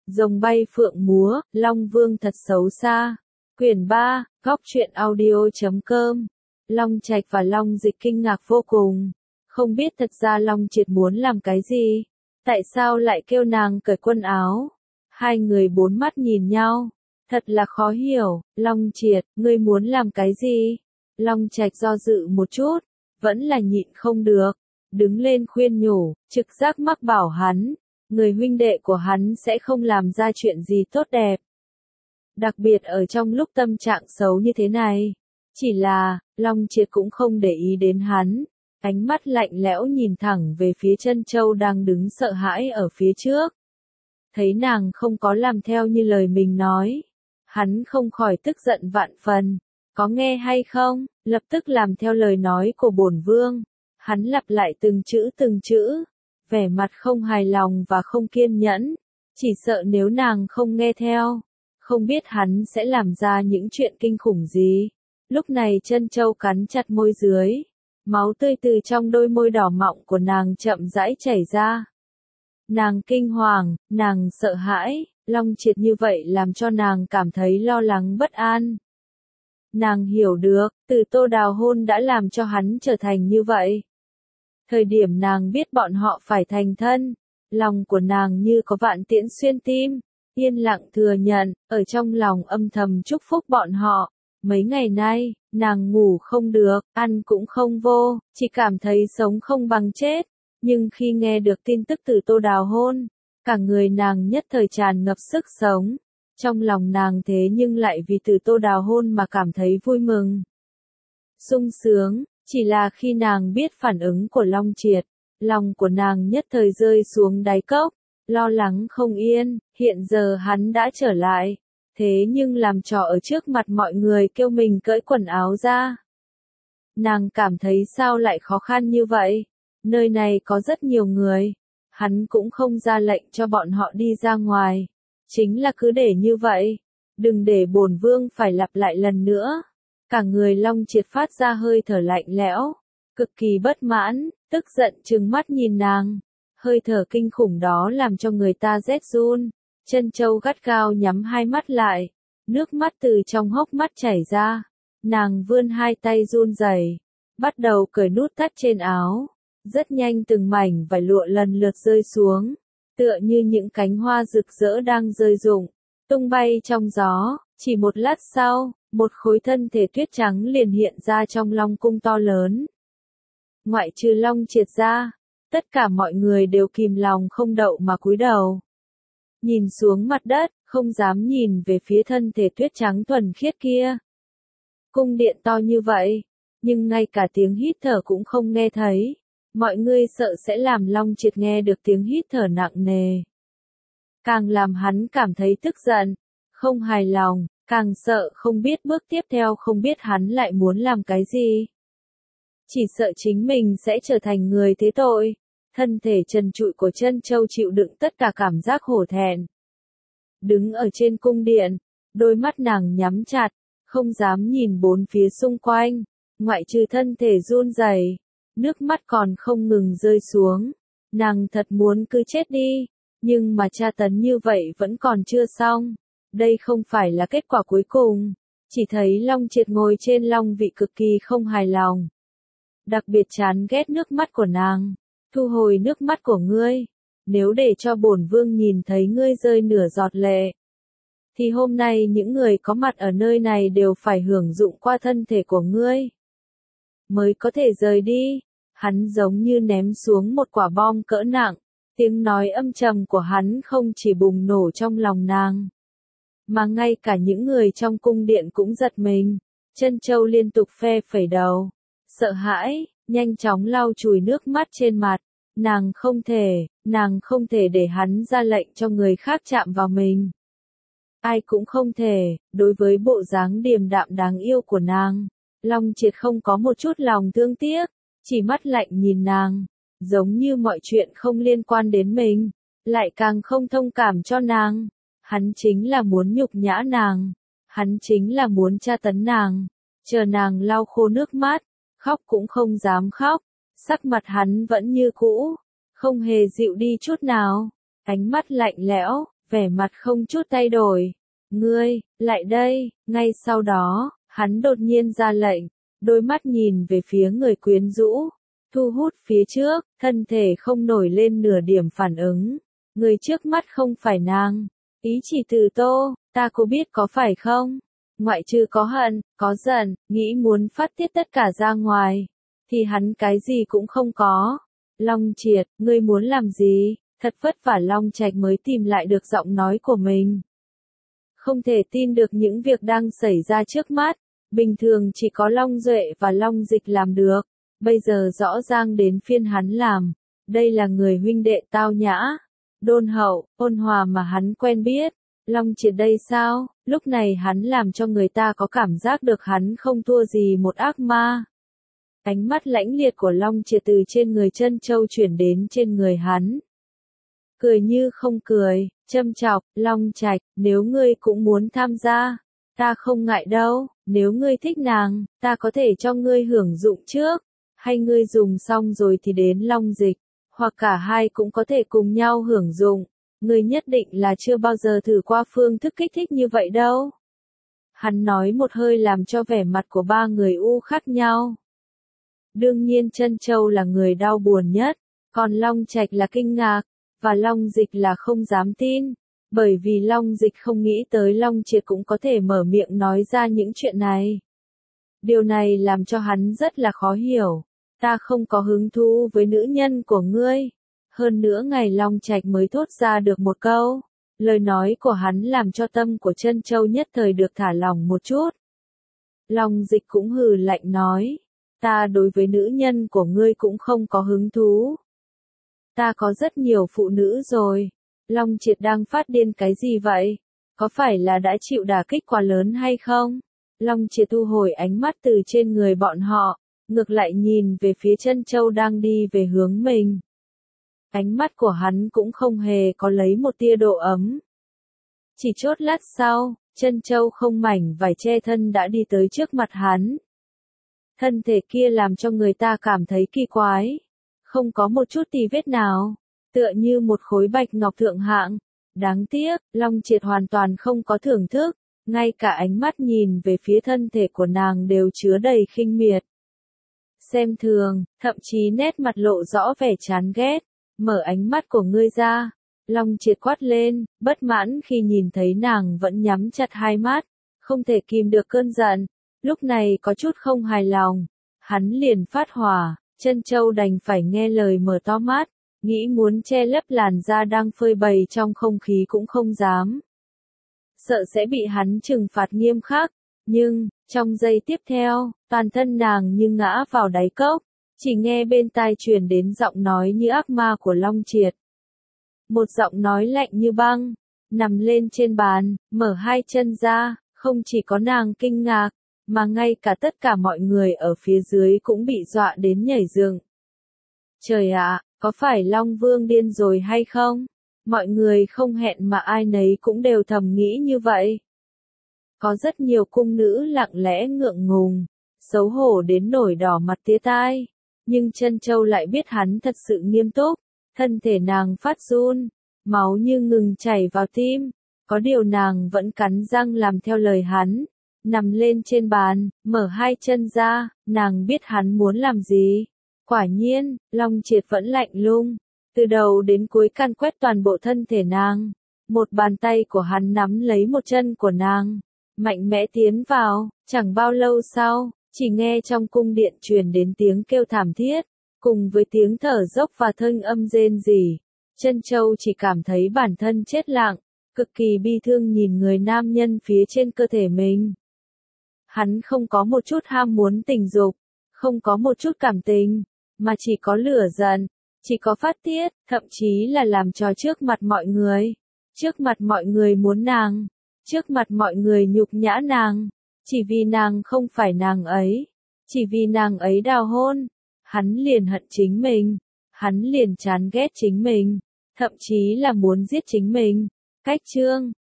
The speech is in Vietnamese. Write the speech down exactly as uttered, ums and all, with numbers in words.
Rồng bay phượng múa, Long Vương thật xấu xa. Quyển ba, góc truyện audio.com. Long Trạch và Long Dịch kinh ngạc vô cùng. Không biết thật ra Long Triệt muốn làm cái gì. Tại sao lại kêu nàng cởi quần áo? Hai người bốn mắt nhìn nhau. Thật là khó hiểu. Long Triệt, ngươi muốn làm cái gì? Long Trạch do dự một chút. Vẫn là nhịn không được. Đứng lên khuyên nhủ, trực giác mắc bảo hắn. Người huynh đệ của hắn sẽ không làm ra chuyện gì tốt đẹp. Đặc biệt ở trong lúc tâm trạng xấu như thế này. Chỉ là, Long Triệt cũng không để ý đến hắn. Ánh mắt lạnh lẽo nhìn thẳng về phía Trân Châu đang đứng sợ hãi ở phía trước. Thấy nàng không có làm theo như lời mình nói. Hắn không khỏi tức giận vạn phần. Có nghe hay không? Lập tức làm theo lời nói của bổn vương. Hắn lặp lại từng chữ từng chữ. Vẻ mặt không hài lòng và không kiên nhẫn. Chỉ sợ nếu nàng không nghe theo. Không biết hắn sẽ làm ra những chuyện kinh khủng gì. Lúc này Trân Châu cắn chặt môi dưới. Máu tươi từ trong đôi môi đỏ mọng của nàng chậm rãi chảy ra. Nàng kinh hoàng, nàng sợ hãi, Long Triệt như vậy làm cho nàng cảm thấy lo lắng bất an. Nàng hiểu được, từ Tô Đào hôn đã làm cho hắn trở thành như vậy. Thời điểm nàng biết bọn họ phải thành thân, lòng của nàng như có vạn tiễn xuyên tim, yên lặng thừa nhận, ở trong lòng âm thầm chúc phúc bọn họ. Mấy ngày nay, nàng ngủ không được, ăn cũng không vô, chỉ cảm thấy sống không bằng chết. Nhưng khi nghe được tin tức từ Tô Đào hôn, cả người nàng nhất thời tràn ngập sức sống. Trong lòng nàng thế nhưng lại vì từ Tô Đào hôn mà cảm thấy vui mừng. Sung sướng, chỉ là khi nàng biết phản ứng của Long Triệt, lòng của nàng nhất thời rơi xuống đáy cốc, lo lắng không yên, hiện giờ hắn đã trở lại. Thế nhưng làm trò ở trước mặt mọi người kêu mình cởi quần áo ra. Nàng cảm thấy sao lại khó khăn như vậy? Nơi này có rất nhiều người. Hắn cũng không ra lệnh cho bọn họ đi ra ngoài. Chính là cứ để như vậy. Đừng để bổn vương phải lặp lại lần nữa. Cả người Long Triệt phát ra hơi thở lạnh lẽo. Cực kỳ bất mãn, tức giận trừng mắt nhìn nàng. Hơi thở kinh khủng đó làm cho người ta rét run. Trân Châu gắt gao nhắm hai mắt lại, nước mắt từ trong hốc mắt chảy ra. Nàng vươn hai tay run rẩy, bắt đầu cởi nút thắt trên áo. Rất nhanh từng mảnh vải lụa lần lượt rơi xuống, tựa như những cánh hoa rực rỡ đang rơi rụng, tung bay trong gió. Chỉ một lát sau, một khối thân thể tuyết trắng liền hiện ra trong Long cung to lớn. Ngoại trừ Long Triệt ra, tất cả mọi người đều kìm lòng không đậu mà cúi đầu. Nhìn xuống mặt đất, không dám nhìn về phía thân thể tuyết trắng thuần khiết kia. Cung điện to như vậy, nhưng ngay cả tiếng hít thở cũng không nghe thấy. Mọi người sợ sẽ làm Long Triệt nghe được tiếng hít thở nặng nề. Càng làm hắn cảm thấy tức giận, không hài lòng, càng sợ không biết bước tiếp theo không biết hắn lại muốn làm cái gì. Chỉ sợ chính mình sẽ trở thành người thế tội. Thân thể trần trụi của Trân Châu chịu đựng tất cả cảm giác hổ thẹn. Đứng ở trên cung điện, đôi mắt nàng nhắm chặt, không dám nhìn bốn phía xung quanh, ngoại trừ thân thể run rẩy, nước mắt còn không ngừng rơi xuống. Nàng thật muốn cứ chết đi, nhưng mà tra tấn như vậy vẫn còn chưa xong. Đây không phải là kết quả cuối cùng. Chỉ thấy Long Triệt ngồi trên long vị cực kỳ không hài lòng. Đặc biệt chán ghét nước mắt của nàng. Thu hồi nước mắt của ngươi. Nếu để cho bổn vương nhìn thấy ngươi rơi nửa giọt lệ, thì hôm nay những người có mặt ở nơi này đều phải hưởng dụng qua thân thể của ngươi. Mới có thể rời đi. Hắn giống như ném xuống một quả bom cỡ nặng. Tiếng nói âm trầm của hắn không chỉ bùng nổ trong lòng nàng, mà ngay cả những người trong cung điện cũng giật mình. Trân Châu liên tục phe phẩy đầu. Sợ hãi, nhanh chóng lau chùi nước mắt trên mặt. Nàng không thể, nàng không thể để hắn ra lệnh cho người khác chạm vào mình. Ai cũng không thể, đối với bộ dáng điềm đạm đáng yêu của nàng, Long Triệt không có một chút lòng thương tiếc, chỉ mắt lạnh nhìn nàng, giống như mọi chuyện không liên quan đến mình, lại càng không thông cảm cho nàng. Hắn chính là muốn nhục nhã nàng, hắn chính là muốn tra tấn nàng, chờ nàng lau khô nước mắt, khóc cũng không dám khóc. Sắc mặt hắn vẫn như cũ, không hề dịu đi chút nào, ánh mắt lạnh lẽo, vẻ mặt không chút thay đổi. Ngươi, lại đây, ngay sau đó, hắn đột nhiên ra lệnh, đôi mắt nhìn về phía người quyến rũ, thu hút phía trước, thân thể không nổi lên nửa điểm phản ứng. Người trước mắt không phải nàng, ý chỉ từ Tô, ta có biết có phải không? Ngoại trừ có hận, có giận, nghĩ muốn phát tiết tất cả ra ngoài, thì hắn cái gì cũng không có. Long Triệt, ngươi muốn làm gì? Thật vất vả Long Trạch mới tìm lại được giọng nói của mình. Không thể tin được những việc đang xảy ra trước mắt, bình thường chỉ có Long Duệ và Long Dịch làm được, bây giờ rõ ràng đến phiên hắn làm. Đây là người huynh đệ tao nhã, đôn hậu, ôn hòa mà hắn quen biết. Long Triệt đây sao? Lúc này hắn làm cho người ta có cảm giác được hắn không thua gì một ác ma. Ánh mắt lãnh liệt của Long Triệt từ trên người Trân Châu chuyển đến trên người hắn. Cười như không cười, châm chọc, Long Trạch, nếu ngươi cũng muốn tham gia, ta không ngại đâu, nếu ngươi thích nàng, ta có thể cho ngươi hưởng dụng trước, hay ngươi dùng xong rồi thì đến Long Dịch, hoặc cả hai cũng có thể cùng nhau hưởng dụng, ngươi nhất định là chưa bao giờ thử qua phương thức kích thích như vậy đâu. Hắn nói một hơi làm cho vẻ mặt của ba người u khác nhau. Đương nhiên Trân Châu là người đau buồn nhất, còn Long Trạch là kinh ngạc, và Long Dịch là không dám tin, bởi vì Long Dịch không nghĩ tới Long Triệt cũng có thể mở miệng nói ra những chuyện này. Điều này làm cho hắn rất là khó hiểu, ta không có hứng thú với nữ nhân của ngươi. Hơn nữa ngày Long Trạch mới thốt ra được một câu, lời nói của hắn làm cho tâm của Trân Châu nhất thời được thả lỏng một chút. Long Dịch cũng hừ lạnh nói, ta đối với nữ nhân của ngươi cũng không có hứng thú. Ta có rất nhiều phụ nữ rồi. Long Triệt đang phát điên cái gì vậy? Có phải là đã chịu đả kích quá lớn hay không? Long Triệt thu hồi ánh mắt từ trên người bọn họ, ngược lại nhìn về phía Trân Châu đang đi về hướng mình. Ánh mắt của hắn cũng không hề có lấy một tia độ ấm. Chỉ chốt lát sau, Trân Châu không mảnh vải che thân đã đi tới trước mặt hắn. Thân thể kia làm cho người ta cảm thấy kỳ quái. Không có một chút tì vết nào, tựa như một khối bạch ngọc thượng hạng. Đáng tiếc, Long Triệt hoàn toàn không có thưởng thức, ngay cả ánh mắt nhìn về phía thân thể của nàng đều chứa đầy khinh miệt. Xem thường, thậm chí nét mặt lộ rõ vẻ chán ghét, mở ánh mắt của ngươi ra. Long Triệt quát lên, bất mãn khi nhìn thấy nàng vẫn nhắm chặt hai mắt, không thể kìm được cơn giận, lúc này có chút không hài lòng, hắn liền phát hỏa. Trân Châu đành phải nghe lời mở to mắt, nghĩ muốn che lấp làn da đang phơi bày trong không khí cũng không dám. Sợ sẽ bị hắn trừng phạt nghiêm khắc, nhưng, trong giây tiếp theo, toàn thân nàng như ngã vào đáy cốc, chỉ nghe bên tai truyền đến giọng nói như ác ma của Long Triệt. Một giọng nói lạnh như băng, nằm lên trên bàn, mở hai chân ra, không chỉ có nàng kinh ngạc, mà ngay cả tất cả mọi người ở phía dưới cũng bị dọa đến nhảy dựng. Trời ạ, có phải Long Vương điên rồi hay không? Mọi người không hẹn mà ai nấy cũng đều thầm nghĩ như vậy. Có rất nhiều cung nữ lặng lẽ ngượng ngùng, xấu hổ đến nổi đỏ mặt tía tai, nhưng Trân Châu lại biết hắn thật sự nghiêm túc, thân thể nàng phát run, máu như ngừng chảy vào tim, có điều nàng vẫn cắn răng làm theo lời hắn. Nằm lên trên bàn, mở hai chân ra, nàng biết hắn muốn làm gì. Quả nhiên, Long Triệt vẫn lạnh lùng, từ đầu đến cuối can quét toàn bộ thân thể nàng. Một bàn tay của hắn nắm lấy một chân của nàng, mạnh mẽ tiến vào, chẳng bao lâu sau, chỉ nghe trong cung điện truyền đến tiếng kêu thảm thiết, cùng với tiếng thở dốc và thanh âm rên rỉ. Trân Châu chỉ cảm thấy bản thân chết lặng, cực kỳ bi thương nhìn người nam nhân phía trên cơ thể mình. Hắn không có một chút ham muốn tình dục, không có một chút cảm tình, mà chỉ có lửa giận, chỉ có phát tiết, thậm chí là làm trò trước mặt mọi người. Trước mặt mọi người muốn nàng, trước mặt mọi người nhục nhã nàng, chỉ vì nàng không phải nàng ấy, chỉ vì nàng ấy đào hôn. Hắn liền hận chính mình, hắn liền chán ghét chính mình, thậm chí là muốn giết chính mình. Cách chương